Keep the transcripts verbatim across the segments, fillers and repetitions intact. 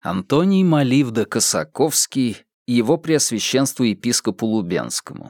Антоний Маливда-Косаковский его преосвященству епископу Лубенскому.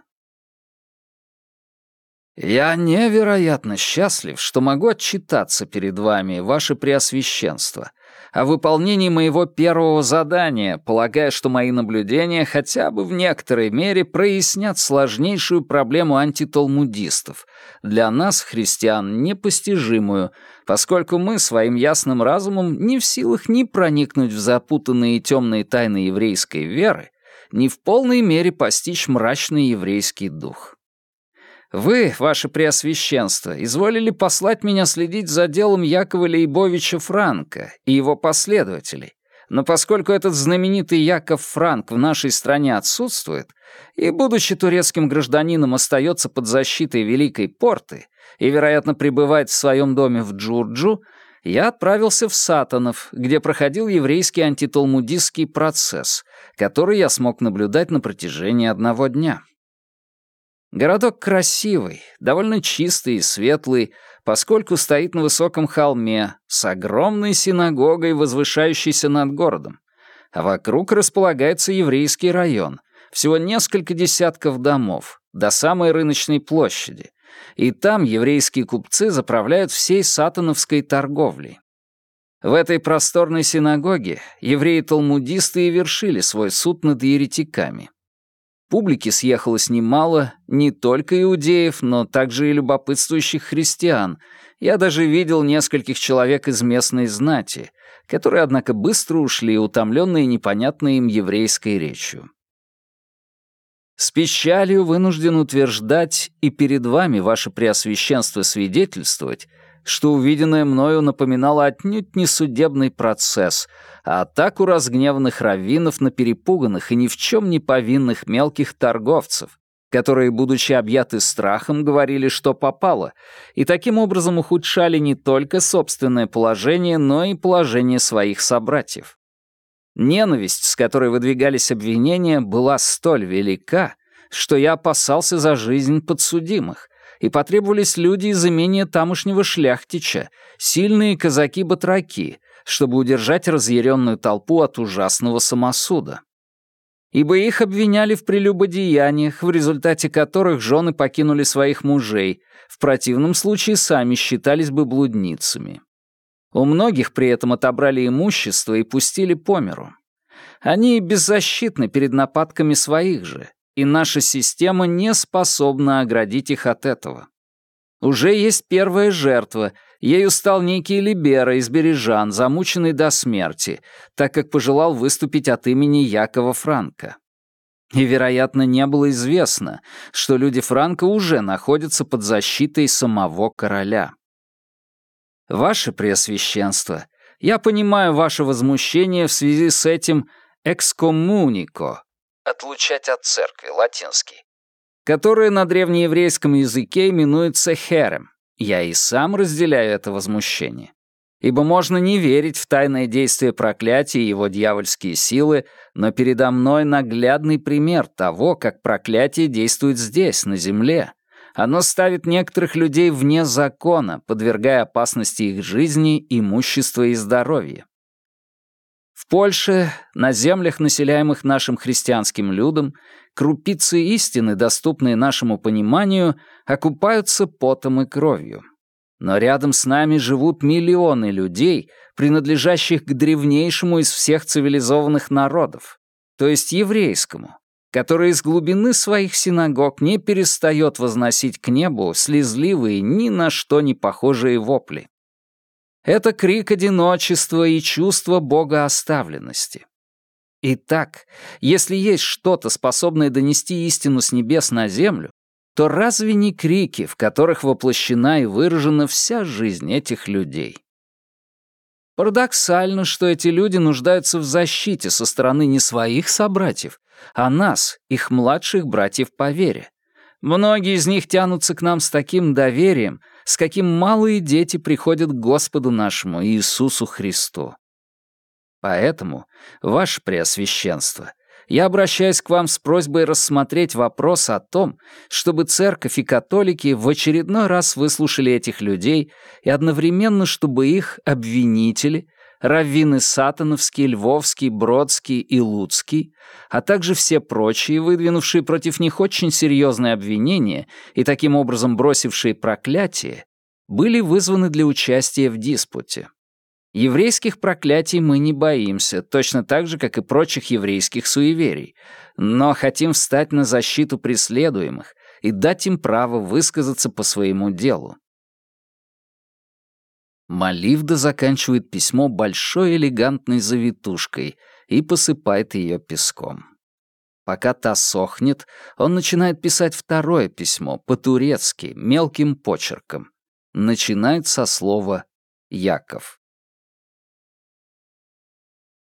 «Я невероятно счастлив, что могу отчитаться перед вами, ваше преосвященство, о выполнении моего первого задания, полагая, что мои наблюдения хотя бы в некоторой мере прояснят сложнейшую проблему антиталмудистов, для нас, христиан, непостижимую, поскольку мы своим ясным разумом не в силах ни проникнуть в запутанные и темные тайны еврейской веры, ни в полной мере постичь мрачный еврейский дух. Вы, ваше преосвященство, изволили послать меня следить за делом Якова Лейбовича Франка и его последователей, но поскольку этот знаменитый Яков Франк в нашей стране отсутствует и, будучи турецким гражданином, остается под защитой Великой Порты и, вероятно, пребывает в своем доме в Джурджу, я отправился в Сатанов, где проходил еврейский антиталмудистский процесс, который я смог наблюдать на протяжении одного дня. Городок красивый, довольно чистый и светлый, поскольку стоит на высоком холме с огромной синагогой, возвышающейся над городом, а вокруг располагается еврейский район, всего несколько десятков домов, до самой рыночной площади, и там еврейские купцы заправляют всей сатановской торговлей. В этой просторной синагоге евреи-талмудисты и вершили свой суд над еретиками. Публики съехалось немало, не только иудеев, но также и любопытствующих христиан. Я даже видел нескольких человек из местной знати, которые, однако, быстро ушли, утомленные непонятной им еврейской речью. С печалью вынужден утверждать и перед вами, ваше преосвященство, свидетельствовать, что увиденное мною напоминало отнюдь не судебный процесс, а атаку разгневанных раввинов на перепуганных и ни в чем не повинных мелких торговцев, которые, будучи объяты страхом, говорили, что попало, и таким образом ухудшали не только собственное положение, но и положение своих собратьев. Ненависть, с которой выдвигались обвинения, была столь велика, что я опасался за жизнь подсудимых, и потребовались люди из имения тамошнего шляхтича, сильные казаки-батраки, чтобы удержать разъяренную толпу от ужасного самосуда. Ибо их обвиняли в прелюбодеяниях, в результате которых жены покинули своих мужей, в противном случае сами считались бы блудницами. У многих при этом отобрали имущество и пустили по миру. Они беззащитны перед нападками своих же, и наша система не способна оградить их от этого. Уже есть первая жертва, ею стал некий Либера из Бережан, замученный до смерти, так как пожелал выступить от имени Якова Франка. И, вероятно, не было известно, что люди Франка уже находятся под защитой самого короля. Ваше Преосвященство, я понимаю ваше возмущение в связи с этим «экскоммунико», «отлучать от церкви», латинский, которое на древнееврейском языке именуется «херем». Я и сам разделяю это возмущение. Ибо можно не верить в тайное действие проклятия и его дьявольские силы, но передо мной наглядный пример того, как проклятие действует здесь, на земле. Оно ставит некоторых людей вне закона, подвергая опасности их жизни, имущества и здоровья. В Польше, на землях, населяемых нашим христианским людом, крупицы истины, доступные нашему пониманию, окупаются потом и кровью. Но рядом с нами живут миллионы людей, принадлежащих к древнейшему из всех цивилизованных народов, то есть еврейскому, который из глубины своих синагог не перестает возносить к небу слезливые, ни на что не похожие вопли. Это крик одиночества и чувство богооставленности. Итак, если есть что-то, способное донести истину с небес на землю, то разве не крики, в которых воплощена и выражена вся жизнь этих людей? Парадоксально, что эти люди нуждаются в защите со стороны не своих собратьев, а нас, их младших братьев по вере. Многие из них тянутся к нам с таким доверием, с каким малые дети приходят к Господу нашему Иисусу Христу. Поэтому, ваше Преосвященство, я обращаюсь к вам с просьбой рассмотреть вопрос о том, чтобы церковь и католики в очередной раз выслушали этих людей и одновременно, чтобы их обвинители раввины Сатановский, Львовский, Бродский и Луцкий, а также все прочие, выдвинувшие против них очень серьезные обвинения и таким образом бросившие проклятие, были вызваны для участия в диспуте. Еврейских проклятий мы не боимся, точно так же, как и прочих еврейских суеверий, но хотим встать на защиту преследуемых и дать им право высказаться по своему делу. Маливда заканчивает письмо большой элегантной завитушкой и посыпает ее песком. Пока та сохнет, он начинает писать второе письмо, по-турецки, мелким почерком. Начинает со слова «Яков».